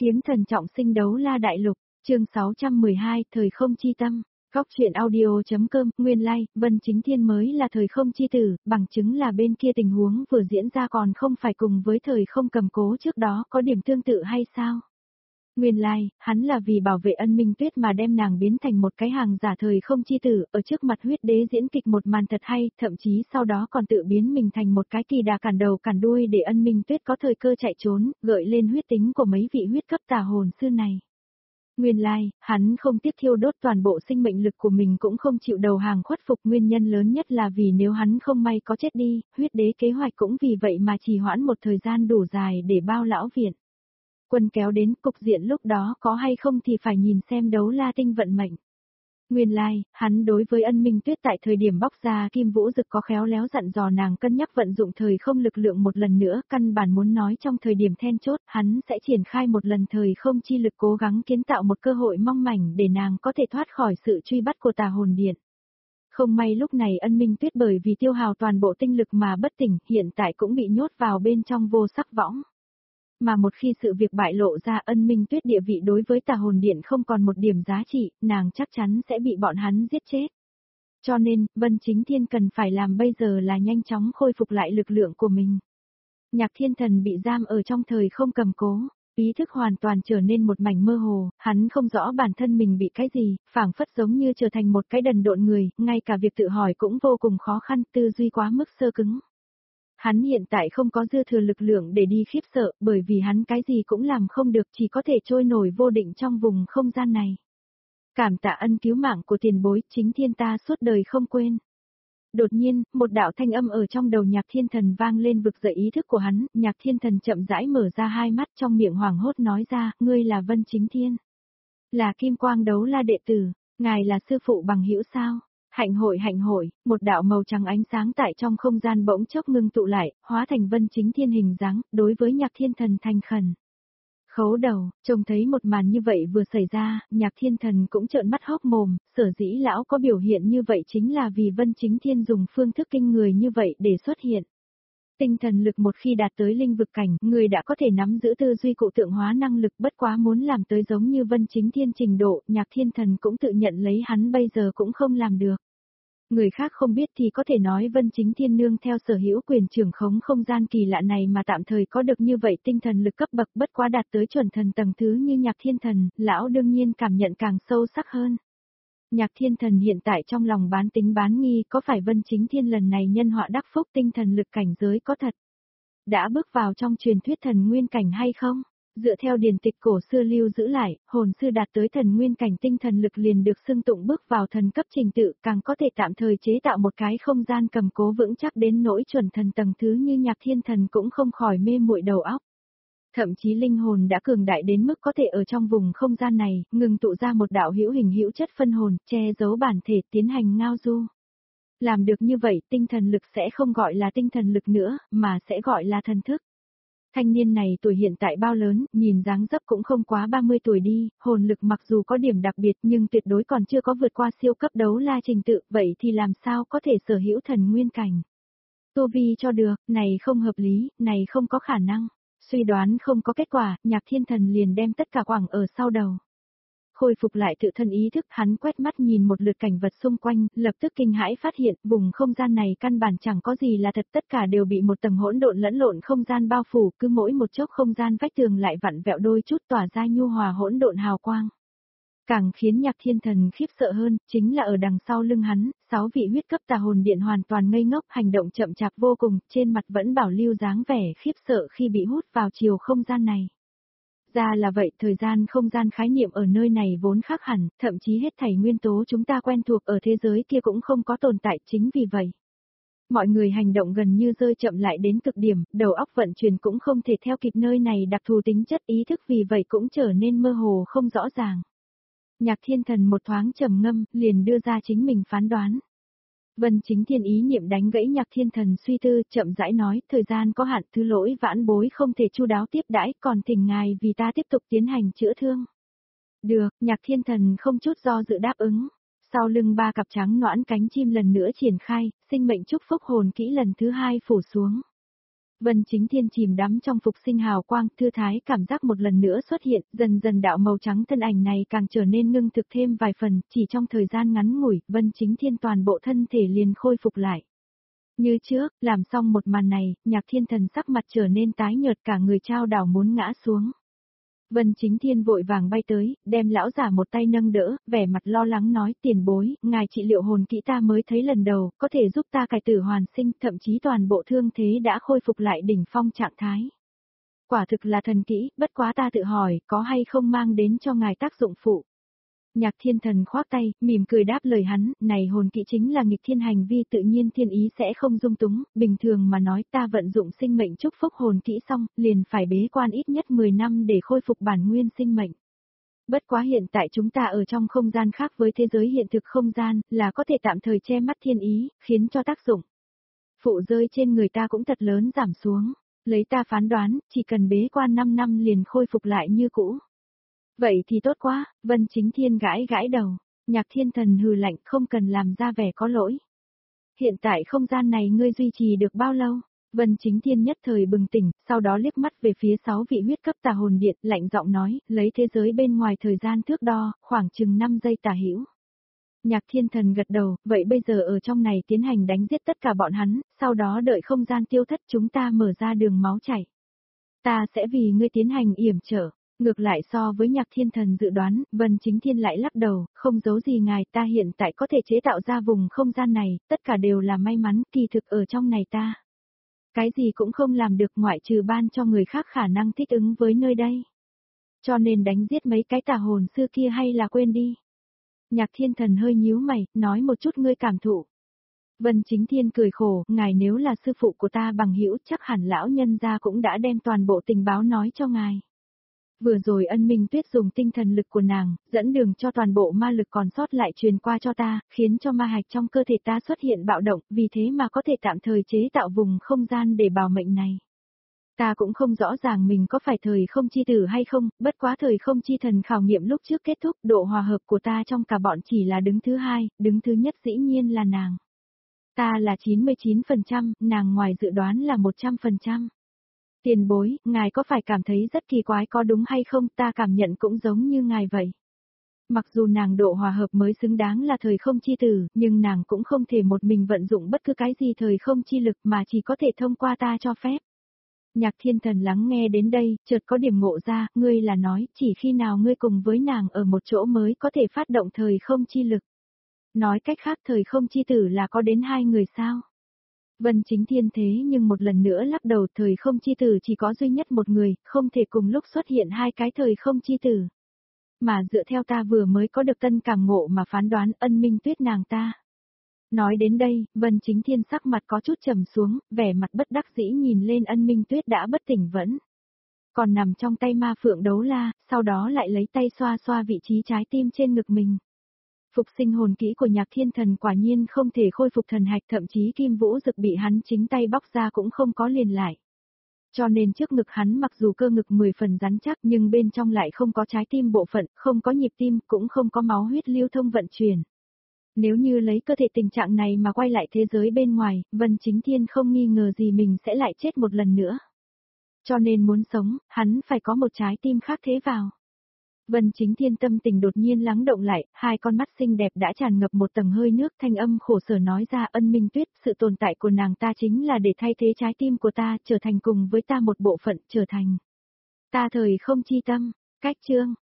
Kiếm thần trọng sinh đấu la đại lục, chương 612, thời không chi tâm. Góc truyện audio.com, nguyên lai, Vân Chính Thiên mới là thời không chi tử, bằng chứng là bên kia tình huống vừa diễn ra còn không phải cùng với thời không cầm cố trước đó có điểm tương tự hay sao? Nguyên lai, hắn là vì bảo vệ Ân Minh Tuyết mà đem nàng biến thành một cái hàng giả thời không chi tử, ở trước mặt huyết đế diễn kịch một màn thật hay, thậm chí sau đó còn tự biến mình thành một cái kỳ đà cản đầu cản đuôi để Ân Minh Tuyết có thời cơ chạy trốn, gợi lên huyết tính của mấy vị huyết cấp tà hồn sư này. Nguyên lai, hắn không tiếc thiêu đốt toàn bộ sinh mệnh lực của mình cũng không chịu đầu hàng khuất phục, nguyên nhân lớn nhất là vì nếu hắn không may có chết đi, huyết đế kế hoạch cũng vì vậy mà trì hoãn một thời gian đủ dài để bao lão viện. Quân kéo đến, cục diện lúc đó có hay không thì phải nhìn xem đấu la tinh vận mệnh. Nguyên lai, hắn đối với Ân Minh Tuyết tại thời điểm bóc ra Kim Vũ Dực có khéo léo dặn dò nàng cân nhắc vận dụng thời không lực lượng một lần nữa, căn bản muốn nói trong thời điểm then chốt, hắn sẽ triển khai một lần thời không chi lực cố gắng kiến tạo một cơ hội mong mảnh để nàng có thể thoát khỏi sự truy bắt của tà hồn điện. Không may lúc này Ân Minh Tuyết bởi vì tiêu hào toàn bộ tinh lực mà bất tỉnh, hiện tại cũng bị nhốt vào bên trong vô sắc võng. Mà một khi sự việc bại lộ ra, Ân Minh Tuyết địa vị đối với tà hồn điện không còn một điểm giá trị, nàng chắc chắn sẽ bị bọn hắn giết chết. Cho nên, Vân Chính Thiên cần phải làm bây giờ là nhanh chóng khôi phục lại lực lượng của mình. Nhạc Thiên Thần bị giam ở trong thời không cầm cố, ý thức hoàn toàn trở nên một mảnh mơ hồ, hắn không rõ bản thân mình bị cái gì, phảng phất giống như trở thành một cái đần độn người, ngay cả việc tự hỏi cũng vô cùng khó khăn, tư duy quá mức sơ cứng. Hắn hiện tại không có dư thừa lực lượng để đi khiếp sợ, bởi vì hắn cái gì cũng làm không được, chỉ có thể trôi nổi vô định trong vùng không gian này. Cảm tạ ân cứu mạng của tiền bối, Chính Thiên ta suốt đời không quên. Đột nhiên, một đạo thanh âm ở trong đầu Nhạc Thiên Thần vang lên vực dậy ý thức của hắn, Nhạc Thiên Thần chậm rãi mở ra hai mắt trong miệng hoảng hốt nói ra, ngươi là Vân Chính Thiên. Là Kim Quang đấu la đệ tử, ngài là sư phụ bằng hữu sao? Hạnh hội, một đạo màu trắng ánh sáng tại trong không gian bỗng chốc ngưng tụ lại, hóa thành Vân Chính Thiên hình dáng, đối với Nhạc Thiên Thần thành khẩn. Khấu đầu, trông thấy một màn như vậy vừa xảy ra, Nhạc Thiên Thần cũng trợn mắt hốc mồm, sở dĩ lão có biểu hiện như vậy chính là vì Vân Chính Thiên dùng phương thức kinh người như vậy để xuất hiện. Tinh thần lực một khi đạt tới linh vực cảnh, người đã có thể nắm giữ tư duy cụ tượng hóa năng lực, bất quá muốn làm tới giống như Vân Chính Thiên trình độ, Nhạc Thiên Thần cũng tự nhận lấy hắn bây giờ cũng không làm được. Người khác không biết thì có thể nói Vân Chính Thiên nương theo sở hữu quyền trưởng khống không gian kỳ lạ này mà tạm thời có được như vậy tinh thần lực cấp bậc, bất quá đạt tới chuẩn thần tầng thứ như Nhạc Thiên Thần, lão đương nhiên cảm nhận càng sâu sắc hơn. Nhạc Thiên Thần hiện tại trong lòng bán tính bán nghi, có phải Vân Chính Thiên lần này nhân họa đắc phúc tinh thần lực cảnh giới có thật đã bước vào trong truyền thuyết thần nguyên cảnh hay không? Dựa theo điển tịch cổ xưa lưu giữ lại, hồn sư đạt tới thần nguyên cảnh tinh thần lực liền được xưng tụng bước vào thần cấp trình tự, càng có thể tạm thời chế tạo một cái không gian cầm cố vững chắc đến nỗi chuẩn thần tầng thứ như Nhạc Thiên Thần cũng không khỏi mê muội đầu óc. Thậm chí linh hồn đã cường đại đến mức có thể ở trong vùng không gian này, ngừng tụ ra một đạo hữu hình hữu chất phân hồn, che giấu bản thể tiến hành ngao du. Làm được như vậy, tinh thần lực sẽ không gọi là tinh thần lực nữa, mà sẽ gọi là thần thức. Thanh niên này tuổi hiện tại bao lớn, nhìn dáng dấp cũng không quá 30 tuổi đi, hồn lực mặc dù có điểm đặc biệt nhưng tuyệt đối còn chưa có vượt qua siêu cấp đấu la trình tự, vậy thì làm sao có thể sở hữu thần nguyên cảnh. Tu vi cho được, này không hợp lý, này không có khả năng. Suy đoán không có kết quả, Nhạc Thiên Thần liền đem tất cả quẳng ở sau đầu. Khôi phục lại tự thân ý thức, hắn quét mắt nhìn một lượt cảnh vật xung quanh, lập tức kinh hãi phát hiện, vùng không gian này căn bản chẳng có gì là thật, tất cả đều bị một tầng hỗn độn lẫn lộn không gian bao phủ, cứ mỗi một chốc không gian vách tường lại vặn vẹo đôi chút tỏa ra nhu hòa hỗn độn hào quang. Càng khiến Nhạc Thiên Thần khiếp sợ hơn, chính là ở đằng sau lưng hắn, 6 vị huyết cấp tà hồn điện hoàn toàn ngây ngốc, hành động chậm chạp vô cùng, trên mặt vẫn bảo lưu dáng vẻ khiếp sợ khi bị hút vào chiều không gian này. Ra là vậy, thời gian không gian khái niệm ở nơi này vốn khác hẳn, thậm chí hết thảy nguyên tố chúng ta quen thuộc ở thế giới kia cũng không có tồn tại, chính vì vậy. Mọi người hành động gần như rơi chậm lại đến cực điểm, đầu óc vận chuyển cũng không thể theo kịp nơi này đặc thù tính chất, ý thức vì vậy cũng trở nên mơ hồ không rõ ràng. Nhạc Thiên Thần một thoáng trầm ngâm, liền đưa ra chính mình phán đoán. Vân Chính Thiên ý niệm đánh gãy Nhạc Thiên Thần suy tư, chậm rãi nói, thời gian có hạn, thứ lỗi vãn bối không thể chu đáo tiếp đãi, còn thỉnh ngài vì ta tiếp tục tiến hành chữa thương. Được, Nhạc Thiên Thần không chút do dự đáp ứng. Sau lưng 3 cặp trắng nõn cánh chim lần nữa triển khai, sinh mệnh chúc phúc hồn kỹ lần thứ 2 phủ xuống. Vân Chính Thiên chìm đắm trong phục sinh hào quang, thư thái cảm giác một lần nữa xuất hiện, dần dần đạo màu trắng thân ảnh này càng trở nên ngưng thực thêm vài phần, chỉ trong thời gian ngắn ngủi, Vân Chính Thiên toàn bộ thân thể liền khôi phục lại. Như trước, làm xong một màn này, Nhạc Thiên Thần sắc mặt trở nên tái nhợt, cả người trao đảo muốn ngã xuống. Vân Chính Thiên vội vàng bay tới, đem lão giả một tay nâng đỡ, vẻ mặt lo lắng nói, tiền bối, ngài trị liệu hồn kỹ ta mới thấy lần đầu, có thể giúp ta cải tử hoàn sinh, thậm chí toàn bộ thương thế đã khôi phục lại đỉnh phong trạng thái. Quả thực là thần kỹ, bất quá ta tự hỏi, có hay không mang đến cho ngài tác dụng phụ. Nhạc Thiên Thần khoác tay, mỉm cười đáp lời hắn, này hồn kỹ chính là nghịch thiên hành vi tự nhiên thiên ý sẽ không dung túng, bình thường mà nói ta vận dụng sinh mệnh chúc phúc hồn kỹ xong, liền phải bế quan ít nhất 10 năm để khôi phục bản nguyên sinh mệnh. Bất quá hiện tại chúng ta ở trong không gian khác với thế giới hiện thực không gian, là có thể tạm thời che mắt thiên ý, khiến cho tác dụng phụ rơi trên người ta cũng thật lớn giảm xuống. Lấy ta phán đoán, chỉ cần bế quan 5 năm liền khôi phục lại như cũ. Vậy thì tốt quá, Vân Chính Thiên gãi gãi đầu. Nhạc Thiên Thần hừ lạnh, không cần làm ra vẻ có lỗi. Hiện tại không gian này ngươi duy trì được bao lâu? Vân Chính Thiên nhất thời bừng tỉnh, sau đó liếc mắt về phía 6 vị huyết cấp tà hồn điện, lạnh giọng nói, lấy thế giới bên ngoài thời gian thước đo, khoảng chừng 5 giây tả hữu. Nhạc Thiên Thần gật đầu, vậy bây giờ ở trong này tiến hành đánh giết tất cả bọn hắn, sau đó đợi không gian tiêu thất chúng ta mở ra đường máu chảy. Ta sẽ vì ngươi tiến hành yểm trở. Ngược lại so với Nhạc Thiên Thần dự đoán, Vân Chính Thiên lại lắc đầu, không giấu gì ngài, ta hiện tại có thể chế tạo ra vùng không gian này, tất cả đều là may mắn, kỳ thực ở trong này ta. Cái gì cũng không làm được ngoại trừ ban cho người khác khả năng thích ứng với nơi đây. Cho nên đánh giết mấy cái tà hồn xưa kia hay là quên đi. Nhạc Thiên Thần hơi nhíu mày, nói một chút ngươi cảm thụ. Vân Chính Thiên cười khổ, ngài nếu là sư phụ của ta bằng hữu chắc hẳn lão nhân gia cũng đã đem toàn bộ tình báo nói cho ngài. Vừa rồi Ân Minh Tuyết dùng tinh thần lực của nàng, dẫn đường cho toàn bộ ma lực còn sót lại truyền qua cho ta, khiến cho ma hạch trong cơ thể ta xuất hiện bạo động, vì thế mà có thể tạm thời chế tạo vùng không gian để bảo mệnh này. Ta cũng không rõ ràng mình có phải thời không chi tử hay không, bất quá thời không chi thần khảo nghiệm lúc trước kết thúc, độ hòa hợp của ta trong cả bọn chỉ là đứng thứ hai, đứng thứ nhất dĩ nhiên là nàng. Ta là 99%, nàng ngoài dự đoán là 100%. Tiền bối, ngài có phải cảm thấy rất kỳ quái có đúng hay không, ta cảm nhận cũng giống như ngài vậy. Mặc dù nàng độ hòa hợp mới xứng đáng là thời không chi tử, nhưng nàng cũng không thể một mình vận dụng bất cứ cái gì thời không chi lực mà chỉ có thể thông qua ta cho phép. Nhạc Thiên Thần lắng nghe đến đây, chợt có điểm ngộ ra, ngươi là nói, chỉ khi nào ngươi cùng với nàng ở một chỗ mới có thể phát động thời không chi lực. Nói cách khác thời không chi tử là có đến 2 người sao? Vân Chính Thiên thế nhưng một lần nữa lắc đầu thời không chi tử chỉ có duy nhất một người, không thể cùng lúc xuất hiện 2 cái thời không chi tử. Mà dựa theo ta vừa mới có được tân cảm ngộ mà phán đoán Ân Minh Tuyết nàng ta. Nói đến đây, Vân Chính Thiên sắc mặt có chút trầm xuống, vẻ mặt bất đắc dĩ nhìn lên Ân Minh Tuyết đã bất tỉnh vẫn. Còn nằm trong tay ma phượng đấu la, sau đó lại lấy tay xoa xoa vị trí trái tim trên ngực mình. Phục sinh hồn kỹ của Nhạc Thiên Thần quả nhiên không thể khôi phục thần hạch, thậm chí kim vũ dực bị hắn chính tay bóc ra cũng không có liền lại. Cho nên trước ngực hắn mặc dù cơ ngực 10 phần rắn chắc nhưng bên trong lại không có trái tim bộ phận, không có nhịp tim, cũng không có máu huyết lưu thông vận chuyển. Nếu như lấy cơ thể tình trạng này mà quay lại thế giới bên ngoài, Vân Chính Thiên không nghi ngờ gì mình sẽ lại chết một lần nữa. Cho nên muốn sống, hắn phải có một trái tim khác thế vào. Vân Chính Thiên tâm tình đột nhiên lắng động lại, 2 con mắt xinh đẹp đã tràn ngập một tầng hơi nước, thanh âm khổ sở nói ra Ân Minh Tuyết, sự tồn tại của nàng ta chính là để thay thế trái tim của ta, trở thành cùng với ta một bộ phận, trở thành ta thời không chi tâm, cách chương.